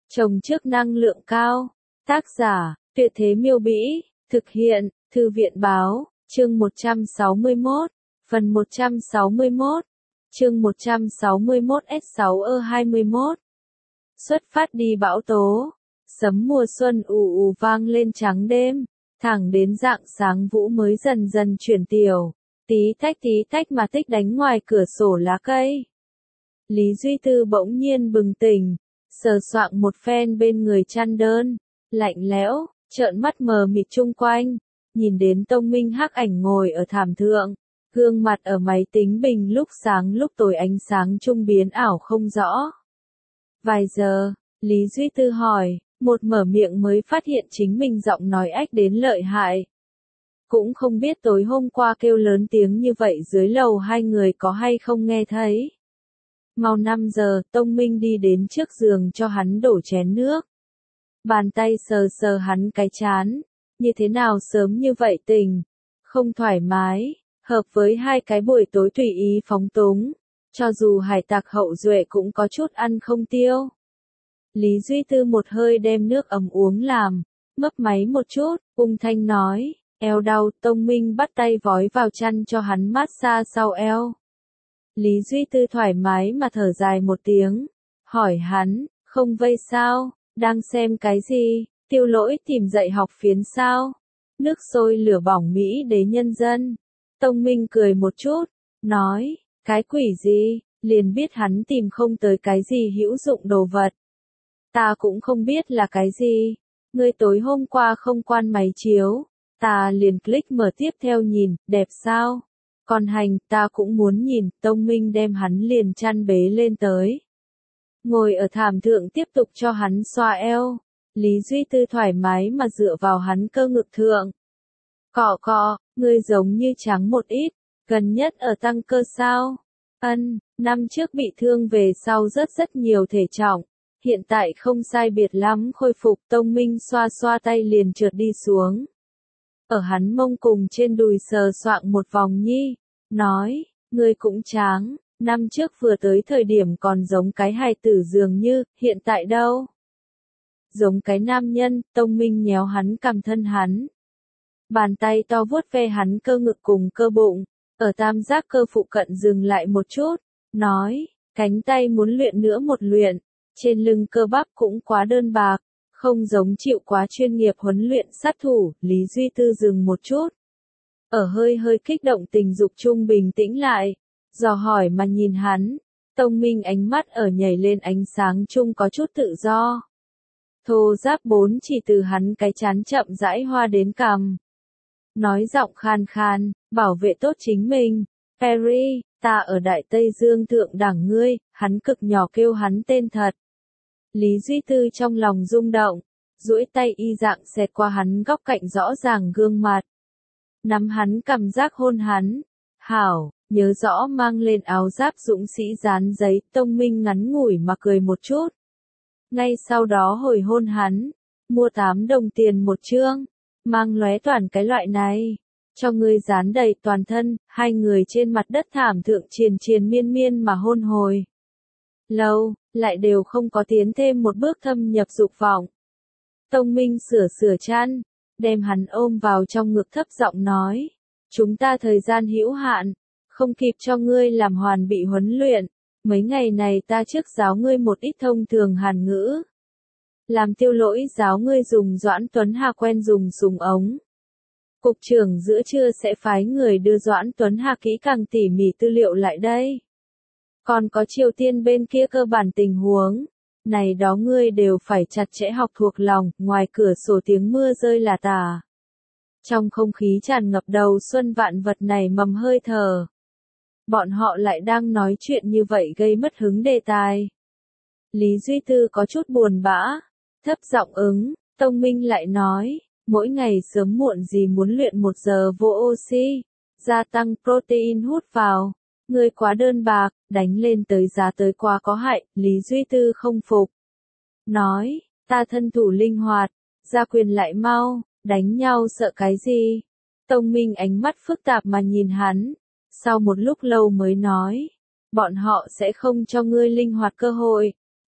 Trồng trước năng lượng cao. Tác giả, Tuyệt Thế Miêu Bĩ. Thực hiện, Thư viện Báo. Chương 161. Phần 161. Chương 161 S6E21. Xuất phát đi bão tố. Sấm mùa xuân ù ù vang lên trắng đêm. Thẳng đến rạng sáng vũ mới dần dần chuyển tiểu. Tí tách mà tích đánh ngoài cửa sổ lá cây. Lý Duy Tư bỗng nhiên bừng tỉnh. Sờ soạng một phen bên người chăn đơn. Lạnh lẽo, trợn mắt mờ mịt chung quanh. Nhìn đến Tông Minh hắc ảnh ngồi ở thảm thượng. Gương mặt ở máy tính bình lúc sáng lúc tối ánh sáng trung biến ảo không rõ. Vài giờ, Lý Duy Tư hỏi, một mở miệng mới phát hiện chính mình giọng nói ách đến lợi hại. Cũng không biết tối hôm qua kêu lớn tiếng như vậy dưới lầu hai người có hay không nghe thấy. Mau 5 giờ, Tông Minh đi đến trước giường cho hắn đổ chén nước. Bàn tay sờ sờ hắn cái trán, như thế nào sớm như vậy tỉnh, không thoải mái, hợp với hai cái buổi tối tùy ý phóng túng, cho dù hải tặc hậu duệ cũng có chút ăn không tiêu. Lý Duy Tư một hơi đem nước ấm uống làm, mấp máy một chút, ung thanh nói, eo đau. Tông Minh bắt tay vói vào chăn cho hắn massage sau eo. Lý Duy Tư thoải mái mà thở dài một tiếng, hỏi hắn, không vây sao, đang xem cái gì, Tiêu Lỗi tìm dạy học phiến sao, nước sôi lửa bỏng Mỹ đế nhân dân. Tông Minh cười một chút, nói, cái quỷ gì, liền biết hắn tìm không tới cái gì hữu dụng đồ vật. Ta cũng không biết là cái gì, ngươi tối hôm qua không quan máy chiếu, ta liền click mở tiếp theo nhìn, đẹp sao? Còn hành, ta cũng muốn nhìn. Tông Minh đem hắn liền chăn bế lên tới. Ngồi ở thảm thượng tiếp tục cho hắn xoa eo. Lý Duy Tư thoải mái mà dựa vào hắn cơ ngực thượng. Cọ cọ, ngươi giống như trắng một ít, gần nhất ở tăng cơ sao? Ân, năm trước bị thương về sau rất nhiều thể trọng. Hiện tại không sai biệt lắm khôi phục. Tông Minh xoa xoa tay liền trượt đi xuống. Ở hắn mông cùng trên đùi sờ soạng một vòng nhi, nói, ngươi cũng tráng, năm trước vừa tới thời điểm còn giống cái hài tử dường như, hiện tại đâu? Giống cái nam nhân. Tông Minh nhéo hắn cằm thân hắn. Bàn tay to vuốt ve hắn cơ ngực cùng cơ bụng, ở tam giác cơ phụ cận dừng lại một chút, nói, cánh tay muốn luyện nữa một luyện, trên lưng cơ bắp cũng quá đơn bạc. Không giống chịu quá chuyên nghiệp huấn luyện sát thủ. Lý Duy Tư dừng một chút. Ở hơi kích động tình dục chung bình tĩnh lại. Dò hỏi mà nhìn hắn. Tông Minh ánh mắt ở nhảy lên ánh sáng chung có chút tự do. Thô giáp 4 chỉ từ hắn cái chán chậm rãi hoa đến cằm. Nói giọng khan khan, bảo vệ tốt chính mình. Perry, ta ở Đại Tây Dương thượng đẳng ngươi. Hắn cực nhỏ kêu hắn tên thật. Lý Duy Tư trong lòng rung động, duỗi tay y dạng xẹt qua hắn góc cạnh rõ ràng gương mặt. Nắm hắn cảm giác hôn hắn. Hảo, nhớ rõ mang lên áo giáp dũng sĩ dán giấy. Tông Minh ngắn ngủi mà cười một chút. Ngay sau đó hồi hôn hắn. Mua 8 đồng tiền một chương. Mang lóe toàn cái loại này. Cho ngươi dán đầy toàn thân. Hai người trên mặt đất thảm thượng triền miên mà hôn hồi. Lâu, lại đều không có tiến thêm một bước thâm nhập dục vọng. Tông Minh sửa chăn, đem hắn ôm vào trong ngực thấp giọng nói, chúng ta thời gian hữu hạn, không kịp cho ngươi làm hoàn bị huấn luyện, mấy ngày này ta trước giáo ngươi một ít thông thường Hàn ngữ. Làm Tiêu Lỗi giáo ngươi dùng Doãn Tuấn Hà quen dùng súng ống. Cục trưởng giữa trưa sẽ phái người đưa Doãn Tuấn Hà kỹ càng tỉ mỉ tư liệu lại đây. Còn có Triều Tiên bên kia cơ bản tình huống, này đó ngươi đều phải chặt chẽ học thuộc lòng. Ngoài cửa sổ tiếng mưa rơi là tả. Trong không khí tràn ngập đầu xuân vạn vật này mầm hơi thở. Bọn họ lại đang nói chuyện như vậy gây mất hứng đề tài. Lý Duy Tư có chút buồn bã, thấp giọng ứng. Tông Minh lại nói, mỗi ngày sớm muộn gì muốn luyện 1 giờ vô oxy, gia tăng protein hút vào. Ngươi quá đơn bạc, đánh lên tới giá tới quá có hại. Lý Duy Tư không phục. Nói, ta thân thủ linh hoạt, ra quyền lại mau, đánh nhau sợ cái gì? Tông Minh ánh mắt phức tạp mà nhìn hắn. Sau một lúc lâu mới nói, bọn họ sẽ không cho ngươi linh hoạt cơ hội.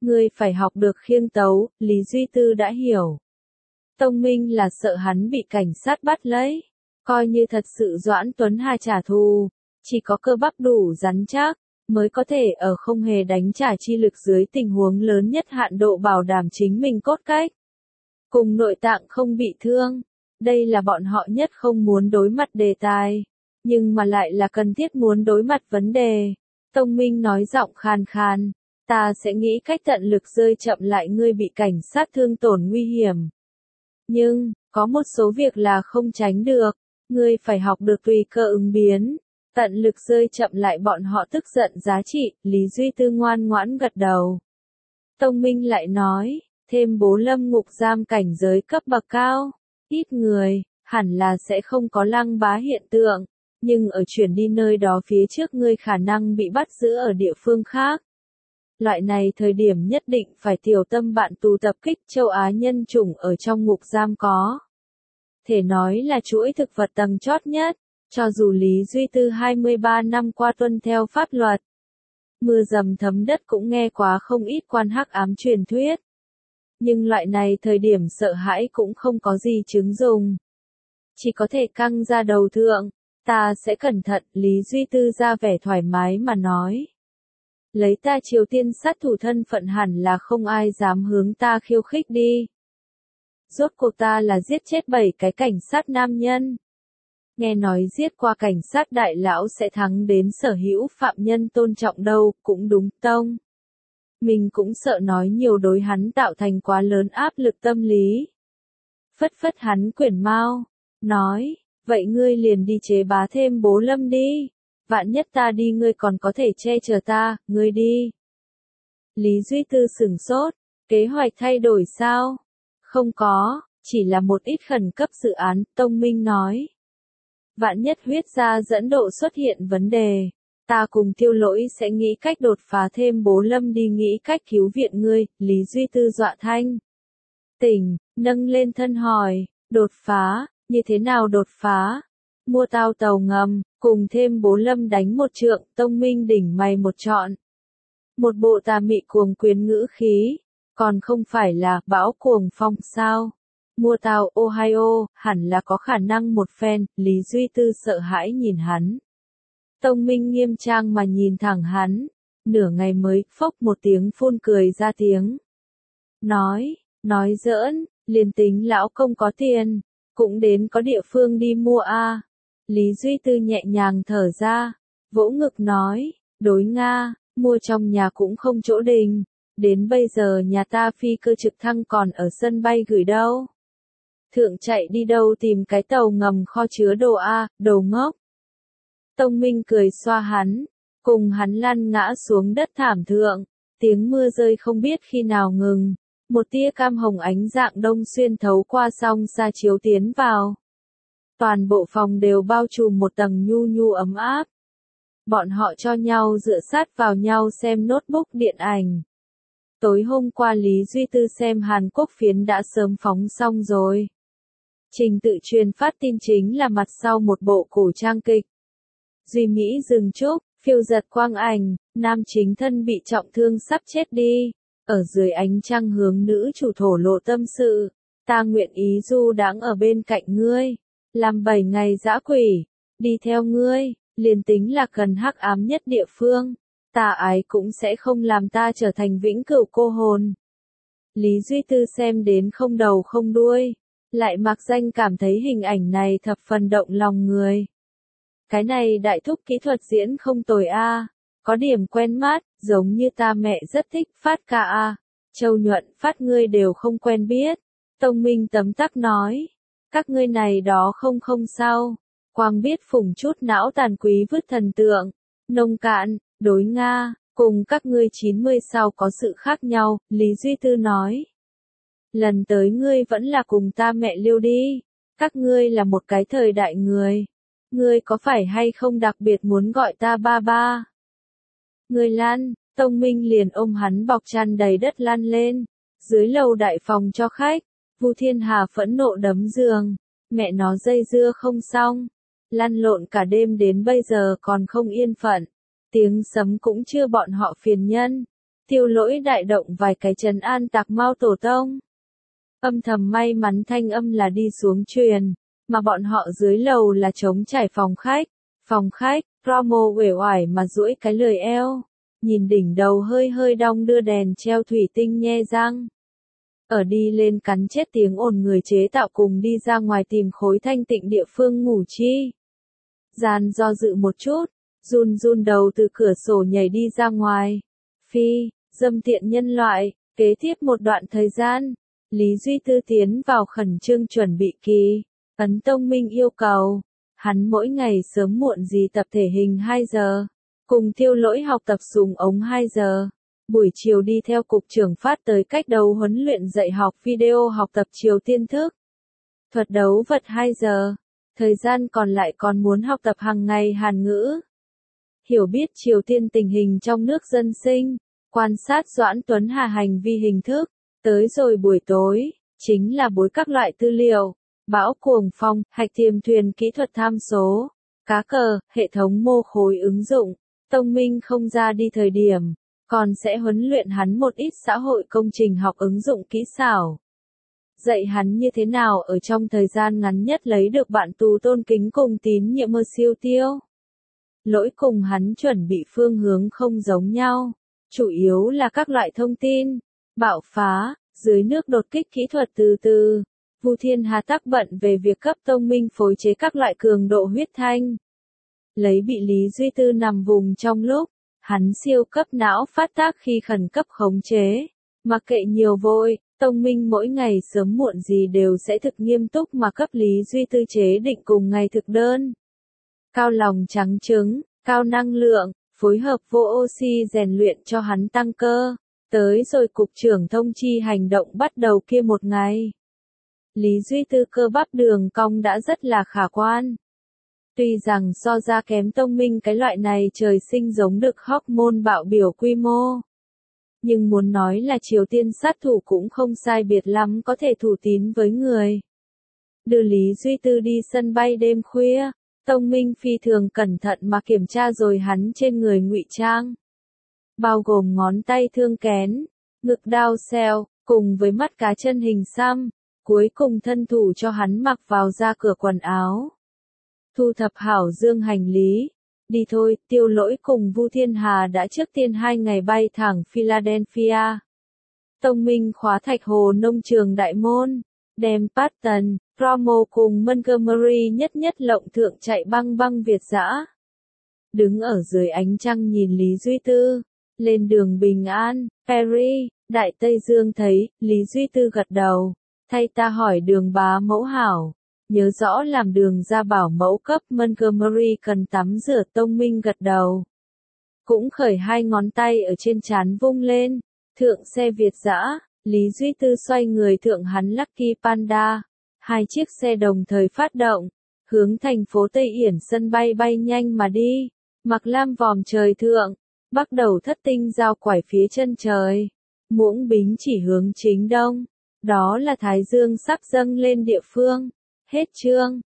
Ngươi phải học được khiêng tấu, Lý Duy Tư đã hiểu. Tông Minh là sợ hắn bị cảnh sát bắt lấy. Coi như thật sự Doãn Tuấn Hà trả thù, chỉ có cơ bắp đủ rắn chắc, mới có thể ở không hề đánh trả chi lực dưới tình huống lớn nhất hạn độ bảo đảm chính mình cốt cách. Cùng nội tạng không bị thương, đây là bọn họ nhất không muốn đối mặt đề tài, nhưng mà lại là cần thiết muốn đối mặt vấn đề. Tông Minh nói giọng khàn khàn, ta sẽ nghĩ cách tận lực rơi chậm lại ngươi bị cảnh sát thương tổn nguy hiểm. Nhưng, có một số việc là không tránh được, ngươi phải học được tùy cơ ứng biến, tận lực rơi chậm lại bọn họ tức giận giá trị. Lý Duy Tư ngoan ngoãn gật đầu. Tông Minh lại nói, thêm Bố Lâm ngục giam cảnh giới cấp bậc cao, ít người, hẳn là sẽ không có lăng bá hiện tượng, nhưng ở chuyển đi nơi đó phía trước ngươi khả năng bị bắt giữ ở địa phương khác. Loại này thời điểm nhất định phải tiểu tâm bạn tù tập kích châu Á nhân chủng ở trong ngục giam có. Thể nói là chuỗi thực vật tầng chót nhất, cho dù Lý Duy Tư 23 năm qua tuân theo pháp luật. Mưa dầm thấm đất cũng nghe quá không ít quan hắc ám truyền thuyết. Nhưng loại này thời điểm sợ hãi cũng không có gì chứng dùng. Chỉ có thể căng ra đầu thượng, ta sẽ cẩn thận. Lý Duy Tư ra vẻ thoải mái mà nói. Lấy ta Triều Tiên sát thủ thân phận hẳn là không ai dám hướng ta khiêu khích đi. Rốt cuộc ta là giết chết 7 cái cảnh sát nam nhân. Nghe nói giết qua cảnh sát đại lão sẽ thắng đến sở hữu phạm nhân tôn trọng đâu, cũng đúng tông. Mình cũng sợ nói nhiều đối hắn tạo thành quá lớn áp lực tâm lý. Phất phất hắn quyển mao, nói, vậy ngươi liền đi chế bá thêm Bố Lâm đi. Vạn nhất ta đi ngươi còn có thể che chở ta, ngươi đi. Lý Duy Tư sửng sốt, kế hoạch thay đổi sao? Không có, chỉ là một ít khẩn cấp dự án, Tông Minh nói. Vạn nhất huyết gia dẫn độ xuất hiện vấn đề, ta cùng Tiêu Lỗi sẽ nghĩ cách đột phá thêm Bố Lâm đi nghĩ cách cứu viện ngươi. Lý Duy Tư dọa thanh. Tỉnh, nâng lên thân hỏi, đột phá, như thế nào đột phá? Mua tàu ngầm, cùng thêm Bố Lâm đánh một trượng. Tông Minh đỉnh mày một trọn. Một bộ tà mị cuồng quyến ngữ khí, còn không phải là bão cuồng phong sao? Mua tàu Ohio, hẳn là có khả năng một phen. Lý Duy Tư sợ hãi nhìn hắn. Tông Minh nghiêm trang mà nhìn thẳng hắn, nửa ngày mới phốc một tiếng phun cười ra tiếng. Nói giỡn, liền tính lão công có tiền, cũng đến có địa phương đi mua a. Lý Duy Tư nhẹ nhàng thở ra, vỗ ngực nói, đối Nga, mua trong nhà cũng không chỗ đình, đến bây giờ nhà ta phi cơ trực thăng còn ở sân bay gửi đâu. Thượng chạy đi đâu tìm cái tàu ngầm kho chứa đồ a, đồ ngốc. Tông Minh cười xoa hắn, cùng hắn lăn ngã xuống đất thảm thượng, tiếng mưa rơi không biết khi nào ngừng, một tia cam hồng ánh dạng đông xuyên thấu qua song sa chiếu tiến vào. Toàn bộ phòng đều bao trùm một tầng nhu nhu ấm áp. Bọn họ cho nhau dựa sát vào nhau xem notebook điện ảnh. Tối hôm qua Lý Duy Tư xem Hàn Quốc phiến đã sớm phóng xong rồi. Trình tự truyền phát tin chính là mặt sau một bộ cổ trang kịch. Duy Mỹ dừng trúc, phiêu giật quang ảnh, nam chính thân bị trọng thương sắp chết đi. Ở dưới ánh trăng hướng nữ chủ thổ lộ tâm sự. Ta nguyện ý du đãng ở bên cạnh ngươi. Làm 7 ngày dã quỷ. Đi theo ngươi, liền tính là cần hắc ám nhất địa phương. Ta ái cũng sẽ không làm ta trở thành vĩnh cửu cô hồn. Lý Duy Tư xem đến không đầu không đuôi. Lại mặc danh cảm thấy hình ảnh này thập phần động lòng người. Cái này đại thúc kỹ thuật diễn không tồi a, có điểm quen mắt, giống như ta mẹ rất thích Phát ca a. Châu Nhuận Phát ngươi đều không quen biết. Tông Minh tấm tắc nói, các ngươi này đó không sao, quang biết phủng chút não tàn quý vứt thần tượng, nông cạn, đối Nga, cùng các ngươi 90 sau có sự khác nhau. Lý Duy Tư nói. Lần tới ngươi vẫn là cùng ta mẹ liêu đi, các ngươi là một cái thời đại người. Ngươi có phải hay không đặc biệt muốn gọi ta ba ba? Ngươi lăn, Tông Minh liền ôm hắn bọc chăn đầy đất lăn lên. Dưới lầu đại phòng cho khách, Vu Thiên Hà phẫn nộ đấm giường. Mẹ nó dây dưa không xong. Lăn lộn cả đêm đến bây giờ còn không yên phận. Tiếng sấm cũng chưa bọn họ phiền nhân. Tiêu Lỗi đại động vài cái trấn an Tạc Mao tổ tông. Âm thầm may mắn thanh âm là đi xuống truyền, mà bọn họ dưới lầu là trống trải phòng khách. Phòng khách, Promo uể oải mà duỗi cái lười eo, nhìn đỉnh đầu hơi hơi đong đưa đèn treo thủy tinh nhe răng. Ở đi lên cắn chết tiếng ồn người chế tạo cùng đi ra ngoài tìm khối thanh tịnh địa phương ngủ chi. Gian do dự một chút, run run đầu từ cửa sổ nhảy đi ra ngoài. Phi, dâm tiện nhân loại, kế tiếp một đoạn thời gian, Lý Duy Tư tiến vào khẩn trương chuẩn bị kỳ. Ấn Tông Minh yêu cầu, hắn mỗi ngày sớm muộn gì tập thể hình 2 giờ, cùng Tiêu Lỗi học tập súng ống 2 giờ. Buổi chiều đi theo cục trưởng phát tới cách đấu huấn luyện dạy học video học tập Triều Tiên thức. Thuật đấu vật 2 giờ. Thời gian còn lại còn muốn học tập hàng ngày Hàn ngữ. Hiểu biết Triều Tiên tình hình trong nước dân sinh. Quan sát Doãn Tuấn Hà hành vi hình thức. Tới rồi buổi tối, chính là bối các loại tư liệu. Bão cuồng phong, hạch tiềm thuyền kỹ thuật tham số. Cá cờ, hệ thống mô khối ứng dụng. Tông Minh không ra đi thời điểm. Còn sẽ huấn luyện hắn một ít xã hội công trình học ứng dụng kỹ xảo. Dạy hắn như thế nào ở trong thời gian ngắn nhất lấy được bạn tù tôn kính cùng tín nhiệm mơ siêu tiêu. Lỗi cùng hắn chuẩn bị phương hướng không giống nhau. Chủ yếu là các loại thông tin, bạo phá, dưới nước đột kích kỹ thuật từ từ. Vu Thiên Hà tác bận về việc cấp Tông Minh phối chế các loại cường độ huyết thanh. Lấy bị Lý Duy Tư nằm vùng trong lúc. Hắn siêu cấp não phát tác khi khẩn cấp khống chế. Mặc kệ nhiều vội, Tông Minh mỗi ngày sớm muộn gì đều sẽ thực nghiêm túc mà cấp Lý Duy Tư chế định cùng ngày thực đơn. Cao lòng trắng trứng, cao năng lượng, phối hợp vô oxy rèn luyện cho hắn tăng cơ. Tới rồi cục trưởng thông chi hành động bắt đầu kia một ngày. Lý Duy Tư cơ bắp đường cong đã rất là khả quan. Tuy rằng so ra kém Tông Minh cái loại này trời sinh giống được hormone bạo biểu quy mô. Nhưng muốn nói là Triều Tiên sát thủ cũng không sai biệt lắm có thể thủ tín với người. Đưa Lý Duy Tư đi sân bay đêm khuya, Tông Minh phi thường cẩn thận mà kiểm tra rồi hắn trên người ngụy trang. Bao gồm ngón tay thương kén, ngực đao xeo, cùng với mắt cá chân hình xăm, cuối cùng thân thủ cho hắn mặc vào ra cửa quần áo. Thu thập hảo dương hành lý. Đi thôi, Tiêu Lỗi cùng Vu Thiên Hà đã trước tiên 2 ngày bay thẳng Philadelphia. Tông Minh khóa Thạch Hồ nông trường đại môn, đem Patton, Promo cùng Montgomery nhất nhất lộng thượng chạy băng băng Việt dã. Đứng ở dưới ánh trăng nhìn Lý Duy Tư, lên đường Bình An, Perry, Đại Tây Dương thấy, Lý Duy Tư gật đầu, thay ta hỏi đường bá mẫu hảo. Nhớ rõ làm đường ra bảo mẫu cấp Montgomery cần tắm rửa. Tông Minh gật đầu. Cũng khởi 2 ngón tay ở trên trán vung lên. Thượng xe Việt dã, Lý Duy Tư xoay người thượng hắn Lucky Panda. 2 chiếc xe đồng thời phát động. Hướng thành phố Tây Yển sân bay bay nhanh mà đi. Mặc lam vòm trời thượng. Bắt đầu thất tinh giao quải phía chân trời. Muỗng Bính chỉ hướng chính đông. Đó là Thái Dương sắp dâng lên địa phương. Hết chương.